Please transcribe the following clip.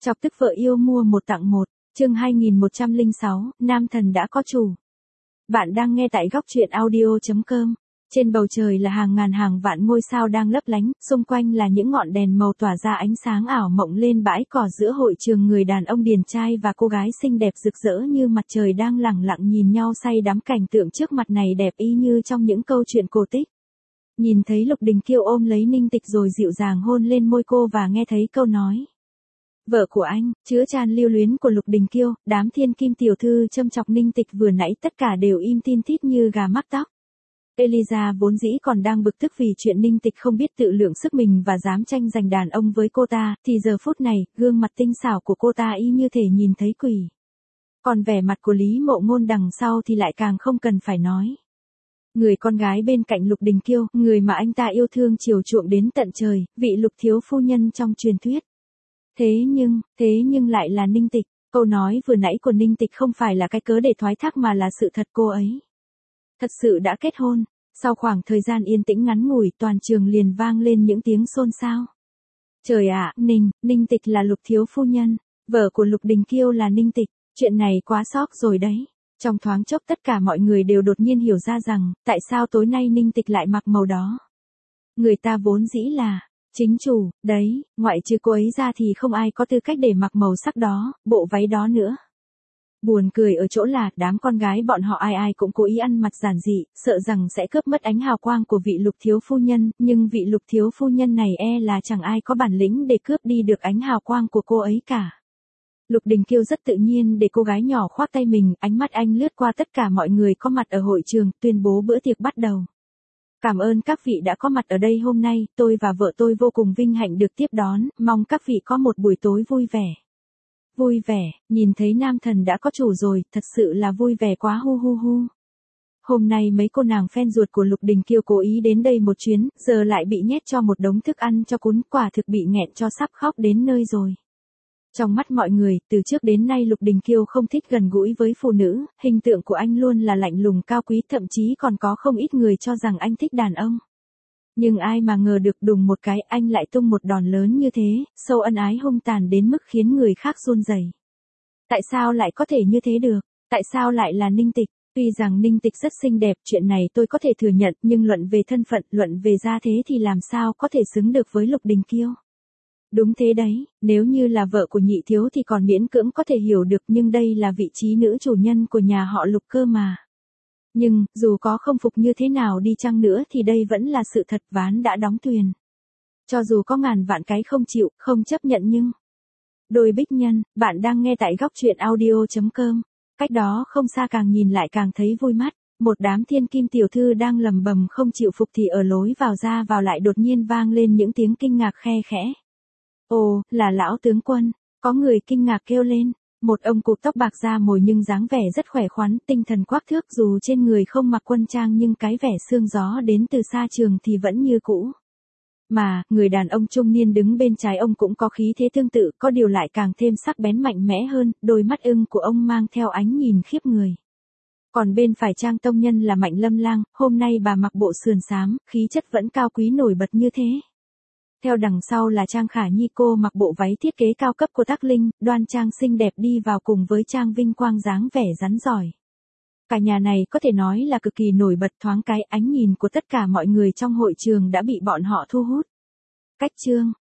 Chọc tức vợ yêu mua một tặng một, chương 2106, nam thần đã có chủ. Bạn đang nghe tại góc truyện audio.com. Trên bầu trời là hàng ngàn hàng vạn ngôi sao đang lấp lánh, xung quanh là những ngọn đèn màu tỏa ra ánh sáng ảo mộng lên bãi cỏ giữa hội trường. Người đàn ông điển trai và cô gái xinh đẹp rực rỡ như mặt trời đang lẳng lặng nhìn nhau say đắm. Cảnh tượng trước mặt này đẹp y như trong những câu chuyện cổ tích. Nhìn thấy Lục Đình Kiêu ôm lấy Ninh Tịch rồi dịu dàng hôn lên môi cô và nghe thấy câu nói vợ của anh, chứa chan lưu luyến của Lục Đình Kiêu, đám thiên kim tiểu thư châm chọc Ninh Tịch vừa nãy tất cả đều im tin tít như gà mắc tóc. Eliza vốn dĩ còn đang bực tức vì chuyện Ninh Tịch không biết tự lượng sức mình và dám tranh giành đàn ông với cô ta, thì giờ phút này, gương mặt tinh xảo của cô ta y như thể nhìn thấy quỷ. Còn vẻ mặt của Lý Mộ Ngôn đằng sau thì lại càng không cần phải nói. Người con gái bên cạnh Lục Đình Kiêu, người mà anh ta yêu thương chiều chuộng đến tận trời, vị Lục thiếu phu nhân trong truyền thuyết. Thế nhưng lại là Ninh Tịch. Câu nói vừa nãy của Ninh Tịch không phải là cái cớ để thoái thác mà là sự thật. Cô ấy thật sự đã kết hôn. Sau khoảng thời gian yên tĩnh ngắn ngủi, toàn trường liền vang lên những tiếng xôn xao. Trời ạ, Ninh Tịch là Lục thiếu phu nhân, vợ của Lục Đình Kiêu là Ninh Tịch, chuyện này quá sốc rồi đấy. Trong thoáng chốc tất cả mọi người đều đột nhiên hiểu ra rằng, tại sao tối nay Ninh Tịch lại mặc màu đó. Người ta vốn dĩ là chính chủ, đấy, ngoại trừ cô ấy ra thì không ai có tư cách để mặc màu sắc đó, bộ váy đó nữa. Buồn cười ở chỗ là, đám con gái bọn họ ai cũng cố ý ăn mặc giản dị, sợ rằng sẽ cướp mất ánh hào quang của vị Lục thiếu phu nhân, nhưng vị Lục thiếu phu nhân này là chẳng ai có bản lĩnh để cướp đi được ánh hào quang của cô ấy cả. Lục Đình Kiêu rất tự nhiên để cô gái nhỏ khoác tay mình, ánh mắt anh lướt qua tất cả mọi người có mặt ở hội trường, tuyên bố bữa tiệc bắt đầu. Cảm ơn các vị đã có mặt ở đây hôm nay, tôi và vợ tôi vô cùng vinh hạnh được tiếp đón, mong các vị có một buổi tối vui vẻ. Vui vẻ, nhìn thấy nam thần đã có chủ rồi, thật sự là vui vẻ quá hu hu hu. Hôm nay mấy cô nàng fan ruột của Lục Đình Kiêu cố ý đến đây một chuyến, giờ lại bị nhét cho một đống thức ăn cho cún, quả thực bị nghẹn cho sắp khóc đến nơi rồi. Trong mắt mọi người, từ trước đến nay Lục Đình Kiêu không thích gần gũi với phụ nữ, hình tượng của anh luôn là lạnh lùng cao quý, thậm chí còn có không ít người cho rằng anh thích đàn ông. Nhưng ai mà ngờ được đùng một cái anh lại tung một đòn lớn như thế, sâu ân ái hung tàn đến mức khiến người khác run rẩy. Tại sao lại có thể như thế được? Tại sao lại là Ninh Tịch? Tuy rằng Ninh Tịch rất xinh đẹp, chuyện này tôi có thể thừa nhận, nhưng luận về thân phận, luận về gia thế thì làm sao có thể xứng được với Lục Đình Kiêu? Đúng thế đấy, nếu như là vợ của nhị thiếu thì còn miễn cưỡng có thể hiểu được, nhưng đây là vị trí nữ chủ nhân của nhà họ Lục cơ mà. Nhưng, dù có không phục như thế nào đi chăng nữa thì đây vẫn là sự thật, ván đã đóng thuyền. Cho dù có ngàn vạn cái không chịu, không chấp nhận nhưng... Đôi bích nhân, bạn đang nghe tại góc truyện audio.com. Cách đó không xa càng nhìn lại càng thấy vui mắt. Một đám thiên kim tiểu thư đang lầm bầm không chịu phục thì ở lối vào ra vào lại đột nhiên vang lên những tiếng kinh ngạc khe khẽ. Ồ, là lão tướng quân, có người kinh ngạc kêu lên. Một ông cụp tóc bạc da mồi nhưng dáng vẻ rất khỏe khoắn, tinh thần quắc thước, dù trên người không mặc quân trang nhưng cái vẻ sương gió đến từ xa trường thì vẫn như cũ. Mà, người đàn ông trung niên đứng bên trái ông cũng có khí thế tương tự, có điều lại càng thêm sắc bén mạnh mẽ hơn, đôi mắt ưng của ông mang theo ánh nhìn khiếp người. Còn bên phải Trang tông nhân là Mạnh Lâm Lang, hôm nay bà mặc bộ sườn xám, khí chất vẫn cao quý nổi bật như thế. Theo đằng sau là Trang Khả Nhi, cô mặc bộ váy thiết kế cao cấp của Tắc Linh, đoan trang xinh đẹp đi vào cùng với Trang Vinh Quang dáng vẻ rắn giỏi. Cả nhà này có thể nói là cực kỳ nổi bật, thoáng cái ánh nhìn của tất cả mọi người trong hội trường đã bị bọn họ thu hút. Cách trương,